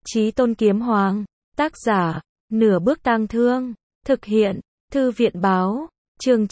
Chí Tôn Kiếm Hoàng, tác giả, Nửa Bước Tang Thương, thực hiện, Thư viện báo, chương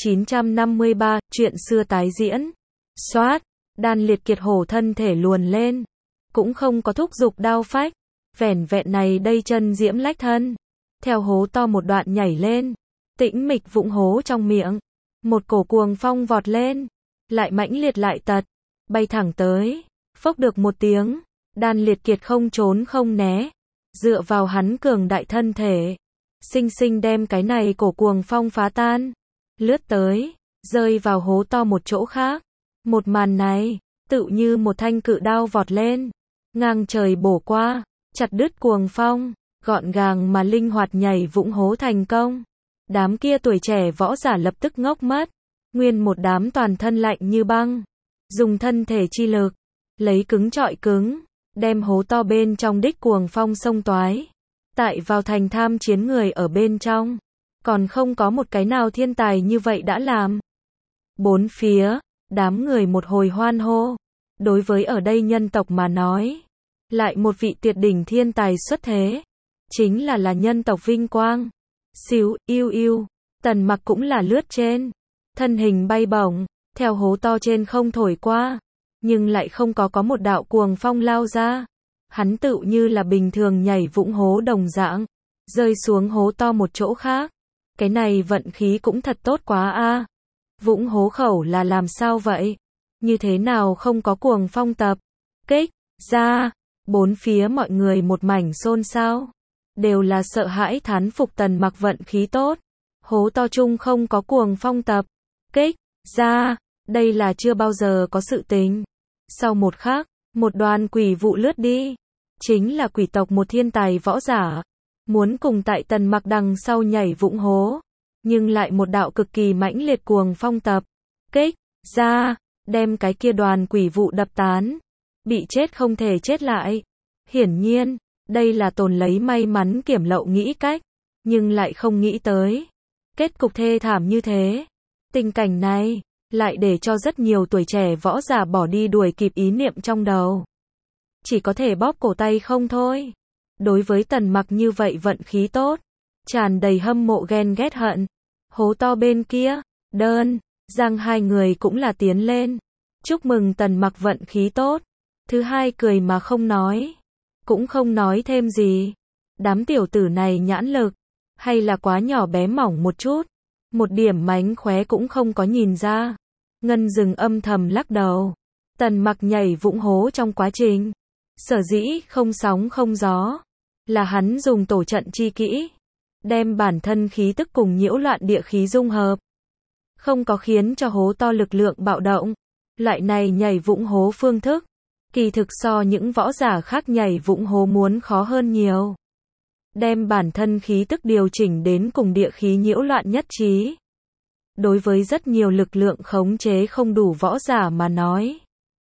953, chuyện xưa tái diễn. Soát, Đan Liệt Kiệt hổ thân thể luồn lên, cũng không có thúc giục đao phách, vẻn vẹn này đây chân diễm lách thân, theo hố to một đoạn nhảy lên, tĩnh mịch vụng hố trong miệng, một cổ cuồng phong vọt lên, lại mãnh liệt lại tật, bay thẳng tới, phốc được một tiếng, Đan Liệt Kiệt không trốn không né, dựa vào hắn cường đại thân thể, sinh sinh đem cái này cổ cuồng phong phá tan, lướt tới, rơi vào hố to một chỗ khác. Một màn này, tựu như một thanh cự đao vọt lên, ngang trời bổ qua, chặt đứt cuồng phong, gọn gàng mà linh hoạt nhảy vũng hố thành công. Đám kia tuổi trẻ võ giả lập tức ngốc mất, nguyên một đám toàn thân lạnh như băng, dùng thân thể chi lực, lấy cứng trọi cứng, đem hố to bên trong đích cuồng phong xông toái. Tại vào thành tham chiến người ở bên trong, còn không có một cái nào thiên tài như vậy đã làm. Bốn phía, đám người một hồi hoan hô, đối với ở đây nhân tộc mà nói, lại một vị tuyệt đỉnh thiên tài xuất thế, chính là nhân tộc vinh quang. Xíu, yêu yêu, Tần Mặc cũng là lướt trên, thân hình bay bổng, theo hố to trên không thổi qua, nhưng lại không có một đạo cuồng phong lao ra. Hắn tựu như là bình thường nhảy vũng hố đồng dạng, rơi xuống hố to một chỗ khác. Cái này vận khí cũng thật tốt quá a. Vũng hố khẩu là làm sao vậy? Như thế nào không có cuồng phong tập kích ra? Bốn phía mọi người một mảnh xôn xao, đều là sợ hãi thán phục Tần Mặc vận khí tốt. Hố to chung không có cuồng phong tập kích ra, đây là chưa bao giờ có sự tình. Sau một khắc, một đoàn quỷ vụ lướt đi, chính là quỷ tộc một thiên tài võ giả, muốn cùng tại Tần Mặc đằng sau nhảy vũng hố, nhưng lại một đạo cực kỳ mãnh liệt cuồng phong tập kích ra, đem cái kia đoàn quỷ vụ đập tán, bị chết không thể chết lại. Hiển nhiên, đây là tồn lấy may mắn kiểm lậu nghĩ cách, nhưng lại không nghĩ tới kết cục thê thảm như thế. Tình cảnh này lại để cho rất nhiều tuổi trẻ võ giả bỏ đi đuổi kịp ý niệm trong đầu, chỉ có thể bóp cổ tay không thôi. Đối với Tần Mặc như vậy vận khí tốt, tràn đầy hâm mộ ghen ghét hận. Hố to bên kia, Đơn, Giang hai người cũng là tiến lên, chúc mừng Tần Mặc vận khí tốt. Thứ hai cười mà không nói, cũng không nói thêm gì. Đám tiểu tử này nhãn lực, hay là quá nhỏ bé mỏng một chút, một điểm mánh khóe cũng không có nhìn ra. Ngân Dừng âm thầm lắc đầu. Tần Mặc nhảy vũng hố trong quá trình, sở dĩ không sóng không gió, là hắn dùng tổ trận chi kỹ, đem bản thân khí tức cùng nhiễu loạn địa khí dung hợp, không có khiến cho hố to lực lượng bạo động. Loại này nhảy vũng hố phương thức, kỳ thực so những võ giả khác nhảy vũng hố muốn khó hơn nhiều. Đem bản thân khí tức điều chỉnh đến cùng địa khí nhiễu loạn nhất trí. Đối với rất nhiều lực lượng khống chế không đủ võ giả mà nói,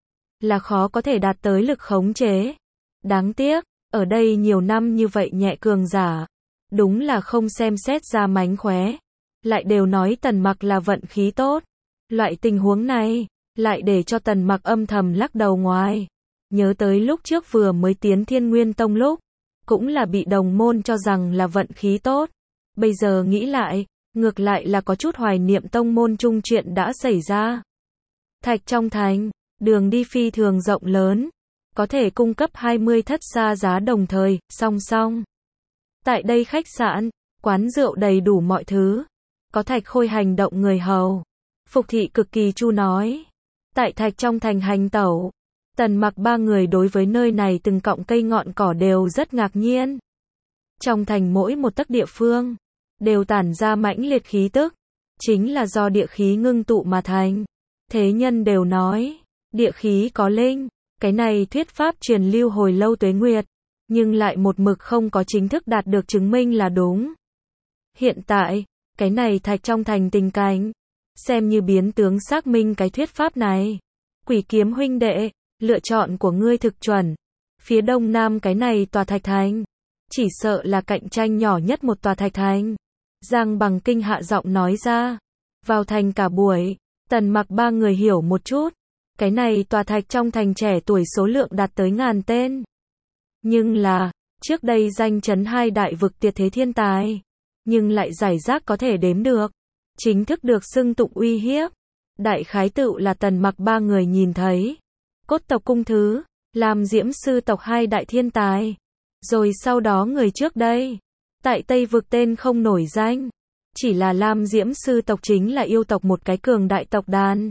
là khó có thể đạt tới lực khống chế. Đáng tiếc, ở đây nhiều năm như vậy nhẹ cường giả, đúng là không xem xét ra mánh khóe, lại đều nói Tần Mặc là vận khí tốt. Loại tình huống này, lại để cho Tần Mặc âm thầm lắc đầu ngoài. Nhớ tới lúc trước vừa mới tiến Thiên Nguyên Tông lúc, cũng là bị đồng môn cho rằng là vận khí tốt. Bây giờ nghĩ lại, ngược lại là có chút hoài niệm tông môn chung chuyện đã xảy ra. Thạch trong thành, đường đi phi thường rộng lớn, có thể cung cấp 20 thất xa giá đồng thời, song song. Tại đây khách sạn, quán rượu đầy đủ mọi thứ, có Thạch Khôi hành động người hầu. Phục thị cực kỳ chu nói. Tại Thạch trong thành hành tẩu, Tần Mặc ba người đối với nơi này từng cọng cây ngọn cỏ đều rất ngạc nhiên. Trong thành mỗi một tấc địa phương, đều tản ra mãnh liệt khí tức, chính là do địa khí ngưng tụ mà thành. Thế nhân đều nói, địa khí có linh, cái này thuyết pháp truyền lưu hồi lâu tuế nguyệt, nhưng lại một mực không có chính thức đạt được chứng minh là đúng. Hiện tại, cái này Thạch trong thành tình cảnh, xem như biến tướng xác minh cái thuyết pháp này. Quỷ Kiếm huynh đệ, lựa chọn của ngươi thực chuẩn. Phía đông nam cái này tòa Thạch thành, chỉ sợ là cạnh tranh nhỏ nhất một tòa Thạch thành. Giang Bằng Kinh hạ giọng nói ra. Vào thành cả buổi, Tần Mặc ba người hiểu một chút. Cái này tòa Thạch trong thành trẻ tuổi số lượng đạt tới 1000 tên. Nhưng là, Trước đây danh chấn hai đại vực tuyệt thế thiên tài, nhưng lại giải rác có thể đếm được. Chính thức được xưng tụng uy hiếp. Đại khái tựu là Tần Mặc ba người nhìn thấy. Cốt tộc cung thứ, Lam Diễm sư tộc hai đại thiên tài. Rồi sau đó người trước đây, tại Tây vực tên không nổi danh. Chỉ là Lam Diễm sư tộc chính là yêu tộc một cái cường đại tộc đàn.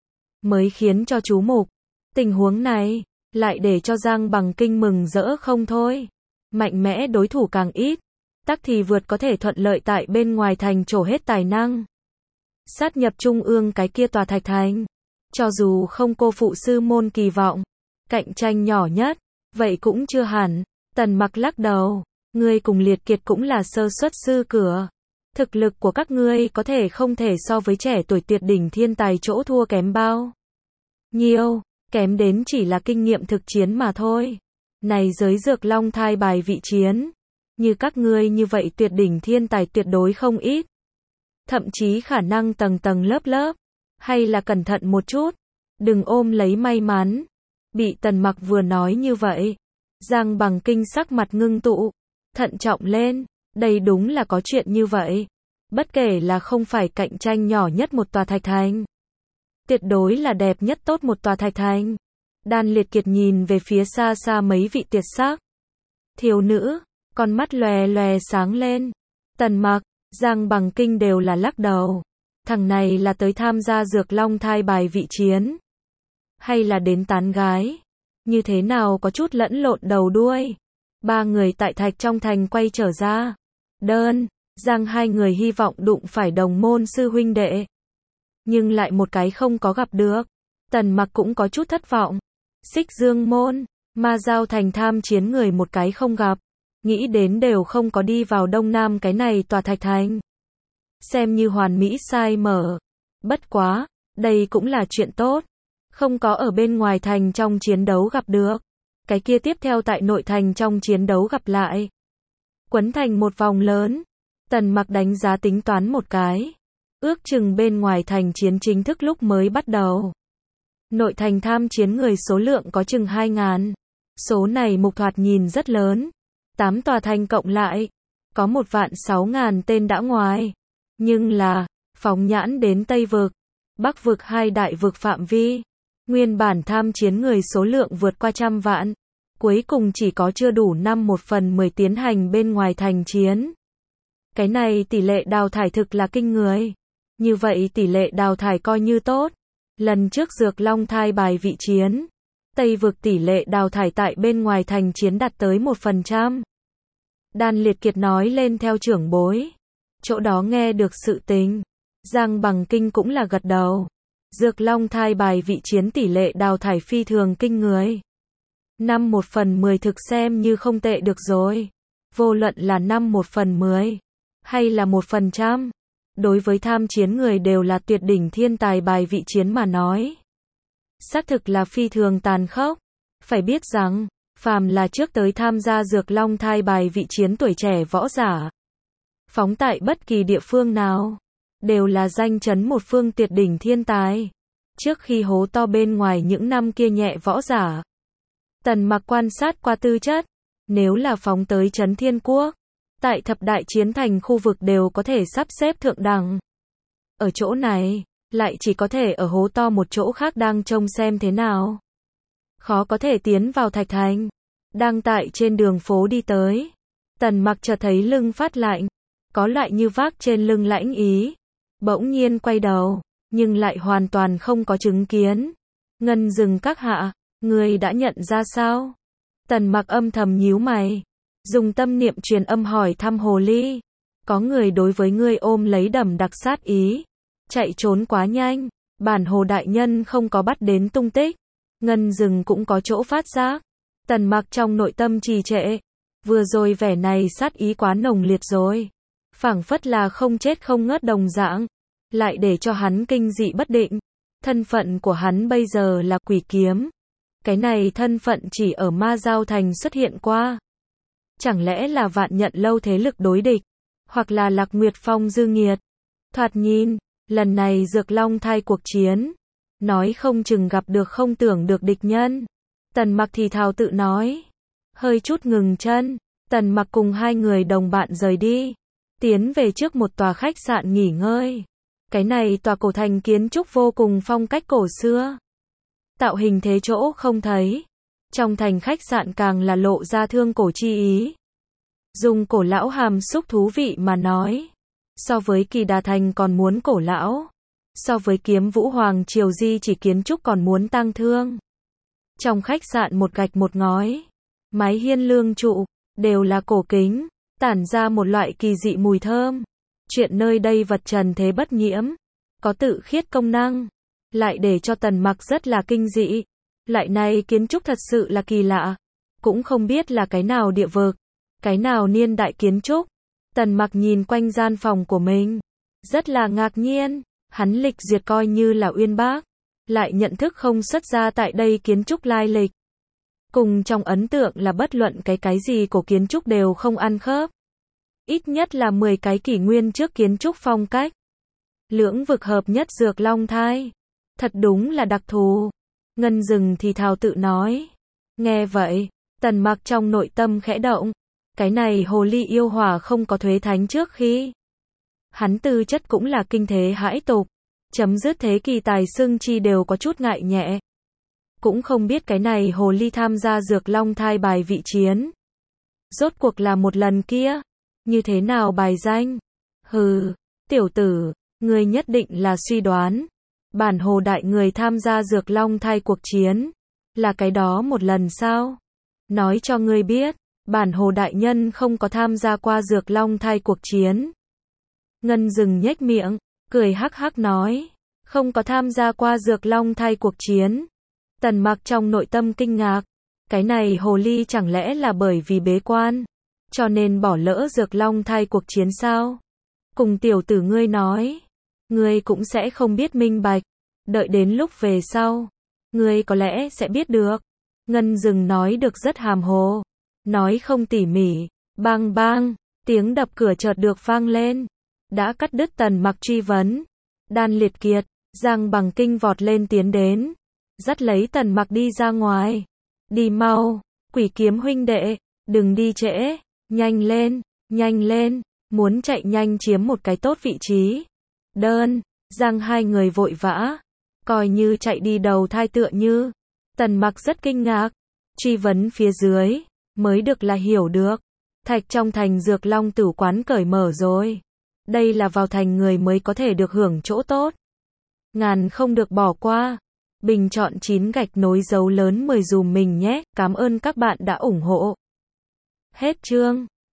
Mới khiến cho chú mục. Tình huống này, lại để cho Giang Bằng Kinh mừng rỡ không thôi. Mạnh mẽ đối thủ càng ít, tắc thì vượt có thể thuận lợi tại bên ngoài thành trổ hết tài năng. Sát nhập trung ương cái kia tòa thạch thành. Cho dù không cô phụ sư môn kỳ vọng, cạnh tranh nhỏ nhất, vậy cũng chưa hẳn. Tần Mặc lắc đầu, ngươi cùng Liệt Kiệt cũng là sơ xuất sư cửa. Thực lực của các ngươi có thể không thể so với trẻ tuổi tuyệt đỉnh thiên tài chỗ thua kém bao nhiêu, kém đến chỉ là kinh nghiệm thực chiến mà thôi. Này giới dược long thai bài vị chiến, như các ngươi như vậy tuyệt đỉnh thiên tài tuyệt đối không ít. Thậm chí khả năng tầng tầng lớp lớp, hay là cẩn thận một chút, đừng ôm lấy may mắn. Bị Tần Mặc vừa nói như vậy, Giang Bằng Kinh sắc mặt ngưng tụ, thận trọng lên, đây đúng là có chuyện như vậy. Bất kể là không phải cạnh tranh nhỏ nhất một tòa thạch thành, tuyệt đối là đẹp nhất tốt một tòa thạch thành. Đan Liệt Kiệt nhìn về phía xa xa mấy vị tuyệt sắc thiếu nữ, con mắt lòe lòe sáng lên. Tần Mặc, Giang Bằng Kinh đều là lắc đầu. Thằng này là tới tham gia dược long thai bài vị chiến, hay là đến tán gái? Như thế nào có chút lẫn lộn đầu đuôi. Ba người tại thạch trong thành quay trở ra. Đơn, Giang hai người hy vọng đụng phải đồng môn sư huynh đệ, nhưng lại một cái không có gặp được. Tần Mặc cũng có chút thất vọng. Xích Dương môn, Ma Giao thành tham chiến người một cái không gặp. Nghĩ đến đều không có đi vào Đông Nam cái này tòa thạch thành. Xem như hoàn mỹ sai mở. Bất quá, đây cũng là chuyện tốt. Không có ở bên ngoài thành trong chiến đấu gặp được. Cái kia tiếp theo tại nội thành trong chiến đấu gặp lại. Quấn thành một vòng lớn. Tần Mặc đánh giá tính toán một cái. Ước chừng bên ngoài thành chiến chính thức lúc mới bắt đầu. Nội thành tham chiến người số lượng có chừng 2.000. Số này mục thoạt nhìn rất lớn. 8 tòa thành cộng lại, có 1.600.000 tên đã ngoài. Nhưng là, phóng nhãn đến Tây vực, Bắc vực hai đại vực phạm vi, nguyên bản tham chiến người số lượng vượt qua 100 vạn. Cuối cùng chỉ có chưa đủ 1/10 tiến hành bên ngoài thành chiến. Cái này tỷ lệ đào thải thực là kinh người. Như vậy tỷ lệ đào thải coi như tốt. Lần trước dược long thai bài vị chiến, Tây vực tỷ lệ đào thải tại bên ngoài thành chiến đạt tới 1%. Đan Liệt Kiệt nói lên theo trưởng bối. Chỗ đó nghe được sự tình. Giang Bằng Kinh cũng là gật đầu. Dược long thai bài vị chiến tỷ lệ đào thải phi thường kinh người. 1/10 thực xem như không tệ được rồi. Vô luận là 1/10 hay là 1%. Đối với tham chiến người đều là tuyệt đỉnh thiên tài bài vị chiến mà nói. Xác thực là phi thường tàn khốc. Phải biết rằng, phàm là trước tới tham gia dược long thai bài vị chiến tuổi trẻ võ giả, phóng tại bất kỳ địa phương nào, đều là danh chấn một phương tuyệt đỉnh thiên tài. Trước khi hố to bên ngoài những năm kia nhẹ võ giả, Tần Mặc quan sát qua tư chất, nếu là phóng tới Trấn Thiên Quốc, tại thập đại chiến thành khu vực đều có thể sắp xếp thượng đẳng. Ở chỗ này, lại chỉ có thể ở hố to một chỗ khác đang trông xem thế nào. Khó có thể tiến vào thạch thành. Đang tại trên đường phố đi tới, Tần Mặc chợt thấy lưng phát lạnh, có loại như vác trên lưng lãnh ý. Bỗng nhiên quay đầu, nhưng lại hoàn toàn không có chứng kiến. Ngân Dừng các hạ, người đã nhận ra sao? Tần Mặc âm thầm nhíu mày, dùng tâm niệm truyền âm hỏi thăm hồ ly. Có người đối với ngươi ôm lấy đầm đặc sát ý, chạy trốn quá nhanh, bản hồ đại nhân không có bắt đến tung tích. Ngân Dừng cũng có chỗ phát giác. Tần Mặc trong nội tâm trì trệ, vừa rồi vẻ này sát ý quá nồng liệt rồi, phảng phất là không chết không ngớt đồng dạng, lại để cho hắn kinh dị bất định. Thân phận của hắn bây giờ là Quỷ Kiếm. Cái này thân phận chỉ ở Ma Giao Thành xuất hiện qua. Chẳng lẽ là Vạn Nhận Lâu thế lực đối địch, hoặc là Lạc Nguyệt Phong dư nghiệt? Thoạt nhìn, lần này Dược Long thai cuộc chiến, nói không chừng gặp được không tưởng được địch nhân. Tần Mặc thì thào tự nói, hơi chút ngừng chân, Tần Mặc cùng hai người đồng bạn rời đi, tiến về trước một tòa khách sạn nghỉ ngơi. Cái này tòa cổ thành kiến trúc vô cùng phong cách cổ xưa. Tạo hình thế chỗ không thấy. Trong thành khách sạn càng là lộ ra thương cổ chi ý. Dùng cổ lão hàm xúc thú vị mà nói. So với Kỳ Đà Thành còn muốn cổ lão. So với Kiếm Vũ Hoàng Triều di chỉ kiến trúc còn muốn tang thương. Trong khách sạn một gạch một ngói, mái hiên lương trụ, đều là cổ kính, tản ra một loại kỳ dị mùi thơm. Chuyện nơi đây vật trần thế bất nhiễm, có tự khiết công năng, lại để cho Tần Mặc rất là kinh dị. Lại này kiến trúc thật sự là kỳ lạ, cũng không biết là cái nào địa vực, cái nào niên đại kiến trúc. Tần Mặc nhìn quanh gian phòng của mình, rất là ngạc nhiên, hắn lịch duyệt coi như là uyên bác, lại nhận thức không xuất ra tại đây kiến trúc lai lịch. Cùng trong ấn tượng là bất luận cái gì của kiến trúc đều không ăn khớp. Ít nhất là 10 cái kỷ nguyên trước kiến trúc phong cách. Lưỡng vực hợp nhất Dược Long Thai. Thật đúng là đặc thù. Ngân Dừng thì thào tự nói. Nghe vậy, Tần Mặc trong nội tâm khẽ động. Cái này hồ ly yêu hỏa không có thuế thánh trước khi. Hắn tư chất cũng là kinh thế hãi tục. Chấm dứt thế kỳ tài xưng chi đều có chút ngại nhẹ. Cũng không biết cái này hồ ly tham gia Dược Long Thai bài vị chiến. Rốt cuộc là một lần kia. Như thế nào bài danh? Hừ, tiểu tử, ngươi nhất định là suy đoán. Bản hồ đại người tham gia Dược Long Thai cuộc chiến. Là cái đó một lần sao? Nói cho ngươi biết, bản hồ đại nhân không có tham gia qua Dược Long Thai cuộc chiến. Ngân Dừng nhếch miệng, cười hắc hắc nói. Không có tham gia qua Dược Long Thai cuộc chiến. Tần Mặc trong nội tâm kinh ngạc. Cái này hồ ly chẳng lẽ là bởi vì bế quan, cho nên bỏ lỡ Dược Long Thai cuộc chiến sao? Cùng tiểu tử ngươi nói, ngươi cũng sẽ không biết minh bạch. Đợi đến lúc về sau, ngươi có lẽ sẽ biết được. Ngân Dừng nói được rất hàm hồ, nói không tỉ mỉ. Bang bang, tiếng đập cửa chợt được vang lên, đã cắt đứt Tần Mặc truy vấn. Đan Liệt Kiệt, Giang Bằng Kinh vọt lên tiến đến, dắt lấy Tần Mặc đi ra ngoài. Đi mau, Quỷ Kiếm huynh đệ, đừng đi trễ, nhanh lên, muốn chạy nhanh chiếm một cái tốt vị trí. Đơn, Giang hai người vội vã, coi như chạy đi đầu thai tựa như. Tần Mặc rất kinh ngạc, truy vấn phía dưới, mới được là hiểu được. Thạch trong thành Dược Long tử quán cởi mở rồi. Đây là vào thành người mới có thể được hưởng chỗ tốt. Ngàn không được bỏ qua. Bình chọn 9 gạch nối dấu lớn 10 dùm mình nhé. Cảm ơn các bạn đã ủng hộ. Hết chương.